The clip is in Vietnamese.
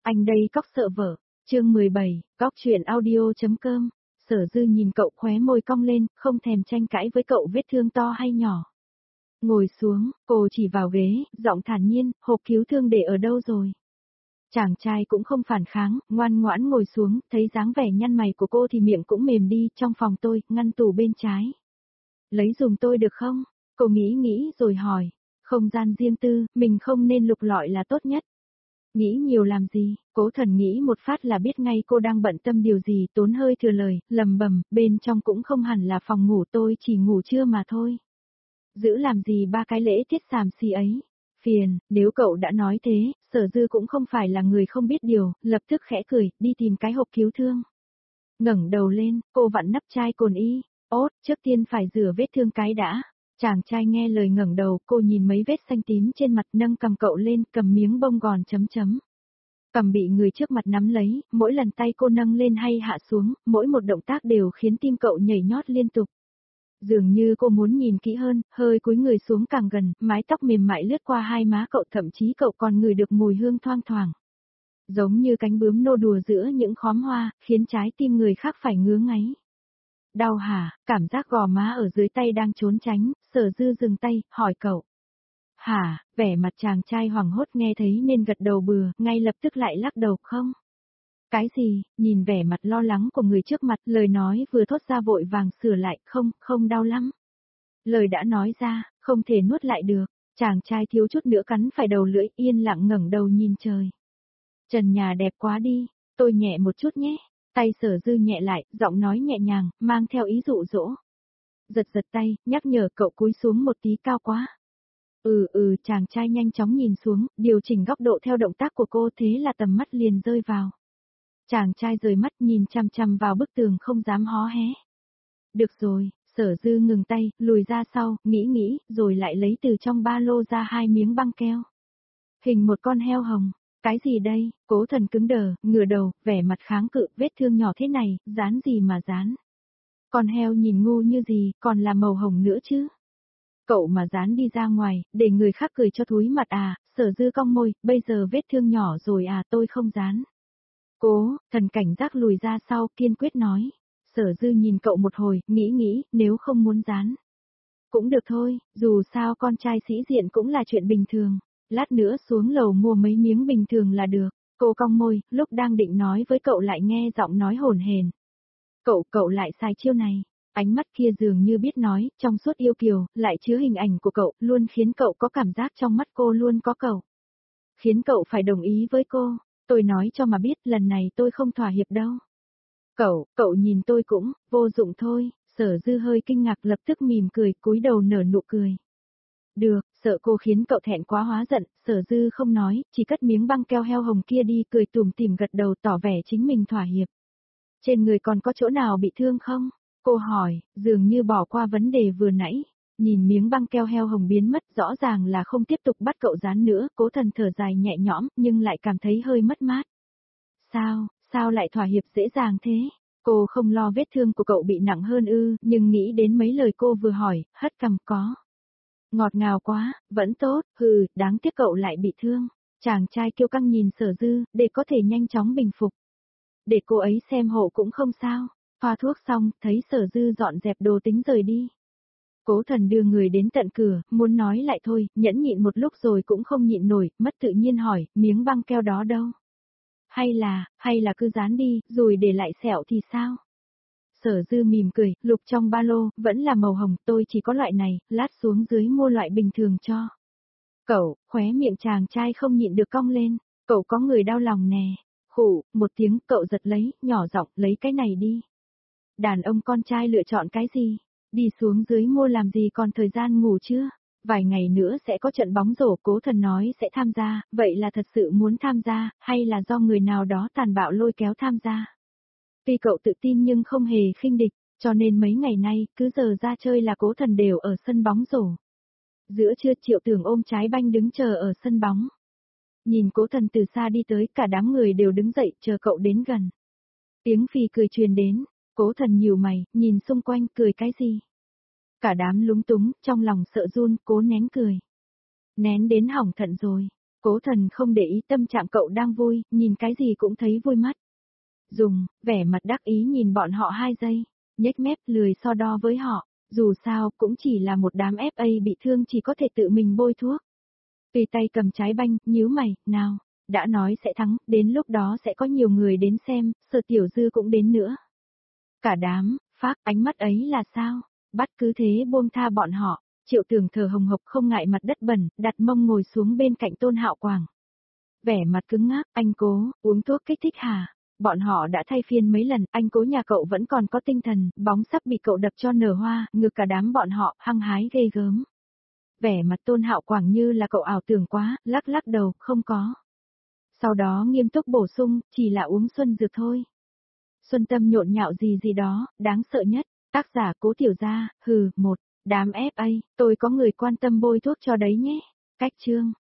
Anh đây cóc sợ vợ. Chương 17, cóc truyện audio.com. Sở Dư nhìn cậu khóe môi cong lên, không thèm tranh cãi với cậu vết thương to hay nhỏ. Ngồi xuống, cô chỉ vào ghế, giọng thản nhiên, hộp cứu thương để ở đâu rồi? Chàng trai cũng không phản kháng, ngoan ngoãn ngồi xuống, thấy dáng vẻ nhăn mày của cô thì miệng cũng mềm đi, trong phòng tôi, ngăn tủ bên trái. Lấy dùm tôi được không? Cô nghĩ rồi hỏi. Không gian riêng tư, mình không nên lục lọi là tốt nhất. Nghĩ nhiều làm gì, Cố Thần nghĩ một phát là biết ngay cô đang bận tâm điều gì, tốn hơi thừa lời, lầm bầm, bên trong cũng không hẳn là phòng ngủ, tôi chỉ ngủ trưa mà thôi. Giữ làm gì ba cái lễ tiết xàm xì ấy. Phiền, nếu cậu đã nói thế, Sở Dư cũng không phải là người không biết điều, lập tức khẽ cười, đi tìm cái hộp cứu thương. Ngẩng đầu lên, cô vặn nắp chai cồn y, trước tiên phải rửa vết thương cái đã. Chàng trai nghe lời ngẩng đầu, cô nhìn mấy vết xanh tím trên mặt, nâng cầm cậu lên, cầm miếng bông gòn chấm chấm. Cầm bị người trước mặt nắm lấy, mỗi lần tay cô nâng lên hay hạ xuống, mỗi một động tác đều khiến tim cậu nhảy nhót liên tục. Dường như cô muốn nhìn kỹ hơn, hơi cúi người xuống càng gần, mái tóc mềm mại lướt qua hai má cậu, thậm chí cậu còn ngửi được mùi hương thoang thoảng. Giống như cánh bướm nô đùa giữa những khóm hoa, khiến trái tim người khác phải ngứa ngáy. Đau hả, cảm giác gò má ở dưới tay đang trốn tránh, Sở Dư dừng tay, hỏi cậu. Hả, vẻ mặt chàng trai hoảng hốt nghe thấy nên gật đầu bừa, ngay lập tức lại lắc đầu không. Cái gì, nhìn vẻ mặt lo lắng của người trước mặt, lời nói vừa thốt ra vội vàng sửa lại, không đau lắm. Lời đã nói ra, không thể nuốt lại được, chàng trai thiếu chút nữa cắn phải đầu lưỡi, yên lặng ngẩng đầu nhìn trời. Trần nhà đẹp quá đi, tôi nhẹ một chút nhé. Tay Sở Dư nhẹ lại, giọng nói nhẹ nhàng, mang theo ý dụ dỗ. Giật tay, nhắc nhở cậu cúi xuống một tí, cao quá. Chàng trai nhanh chóng nhìn xuống, điều chỉnh góc độ theo động tác của cô, thế là tầm mắt liền rơi vào. Chàng trai rời mắt nhìn chằm chằm vào bức tường, không dám hó hé. Được rồi, Sở Dư ngừng tay, lùi ra sau, nghĩ, rồi lại lấy từ trong ba lô ra hai miếng băng keo. Hình một con heo hồng. Cái gì đây? Cố Thần cứng đờ, ngửa đầu, vẻ mặt kháng cự, vết thương nhỏ thế này, dán gì mà dán. Con heo nhìn ngu như gì, còn là màu hồng nữa chứ. Cậu mà dán đi ra ngoài, để người khác cười cho thúi mặt à, Sở Dư cong môi, bây giờ vết thương nhỏ rồi à, tôi không dán. Cố Thần cảnh giác lùi ra sau, kiên quyết nói. Sở Dư nhìn cậu một hồi, nghĩ, nếu không muốn dán. Cũng được thôi, dù sao con trai sĩ diện cũng là chuyện bình thường. Lát nữa xuống lầu mua mấy miếng bình thường là được. Cô cong môi, lúc đang định nói với cậu lại nghe giọng nói hổn hển. Cậu lại xài chiêu này. Ánh mắt kia dường như biết nói, trong suốt yêu kiều, lại chứa hình ảnh của cậu, luôn khiến cậu có cảm giác trong mắt cô luôn có cậu. Khiến cậu phải đồng ý với cô. Tôi nói cho mà biết, lần này tôi không thỏa hiệp đâu. Cậu nhìn tôi cũng, vô dụng thôi. Sở Dư hơi kinh ngạc, lập tức mỉm cười, cúi đầu nở nụ cười. Được, sợ cô khiến cậu thẹn quá hóa giận, Sở Dư không nói, chỉ cất miếng băng keo heo hồng kia đi, cười tủm tỉm gật đầu tỏ vẻ chính mình thỏa hiệp. Trên người còn có chỗ nào bị thương không? Cô hỏi, dường như bỏ qua vấn đề vừa nãy. Nhìn miếng băng keo heo hồng biến mất, rõ ràng là không tiếp tục bắt cậu dán nữa, Cố Thần thở dài nhẹ nhõm, nhưng lại cảm thấy hơi mất mát. Sao lại thỏa hiệp dễ dàng thế? Cô không lo vết thương của cậu bị nặng hơn ư, nhưng nghĩ đến mấy lời cô vừa hỏi, hất cằm có. Ngọt ngào quá, vẫn tốt, đáng tiếc cậu lại bị thương. Chàng trai kiêu căng nhìn Sở Dư, để có thể nhanh chóng bình phục. Để cô ấy xem hộ cũng không sao. Thoa thuốc xong, thấy Sở Dư dọn dẹp đồ tính rời đi. Cố Thần đưa người đến tận cửa, muốn nói lại thôi, nhẫn nhịn một lúc rồi cũng không nhịn nổi, mất tự nhiên hỏi, miếng băng keo đó đâu? Hay là cứ dán đi, rồi để lại sẹo thì sao? Sở Dư mỉm cười, lục trong ba lô, vẫn là màu hồng, tôi chỉ có loại này, lát xuống dưới mua loại bình thường cho. Cậu, khóe miệng chàng trai không nhịn được cong lên, cậu có người đau lòng nè. Khụ, một tiếng, cậu giật lấy, nhỏ giọng, lấy cái này đi. Đàn ông con trai lựa chọn cái gì? Đi xuống dưới mua làm gì, còn thời gian ngủ chưa? Vài ngày nữa sẽ có trận bóng rổ, Cố Thần nói sẽ tham gia, vậy là thật sự muốn tham gia, hay là do người nào đó tàn bạo lôi kéo tham gia? Tuy cậu tự tin nhưng không hề khinh địch, cho nên mấy ngày nay, cứ giờ ra chơi là Cố Thần đều ở sân bóng rổ. Giữa trưa Triệu Tưởng ôm trái banh đứng chờ ở sân bóng. Nhìn Cố Thần từ xa đi tới, cả đám người đều đứng dậy chờ cậu đến gần. Tiếng phì cười truyền đến, Cố Thần nhíu mày, nhìn xung quanh, cười cái gì? Cả đám lúng túng, trong lòng sợ run, cố nén cười. Nén đến hỏng thận rồi. Cố Thần không để ý tâm trạng cậu đang vui, nhìn cái gì cũng thấy vui mắt. Dùng, vẻ mặt đắc ý nhìn bọn họ 2 giây, nhếch mép lười so đo với họ, dù sao cũng chỉ là một đám FA bị thương chỉ có thể tự mình bôi thuốc. Tùy tay cầm trái banh, nhíu mày, nào, đã nói sẽ thắng, đến lúc đó sẽ có nhiều người đến xem, Sở Tiểu Dư cũng đến nữa. Cả đám, phác ánh mắt ấy là sao, bắt cứ thế buông tha bọn họ, Triệu Tường thở hồng hộc không ngại mặt đất bẩn, đặt mông ngồi xuống bên cạnh Tôn Hạo Quảng. Vẻ mặt cứng ngắc, anh Cố, uống thuốc kích thích hả? Bọn họ đã thay phiên mấy lần, anh Cố nhà cậu vẫn còn có tinh thần, bóng sắp bị cậu đập cho nở hoa, ngược cả đám bọn họ, hăng hái ghê gớm. Vẻ mặt Tôn Hạo Quảng như là cậu ảo tưởng quá, lắc lắc đầu, không có. Sau đó nghiêm túc bổ sung, chỉ là uống xuân dược thôi. Xuân tâm nhộn nhạo gì gì đó, đáng sợ nhất, tác giả Cố Tiểu Gia, hừ, đám FA, tôi có người quan tâm bôi thuốc cho đấy nhé. Cách chương.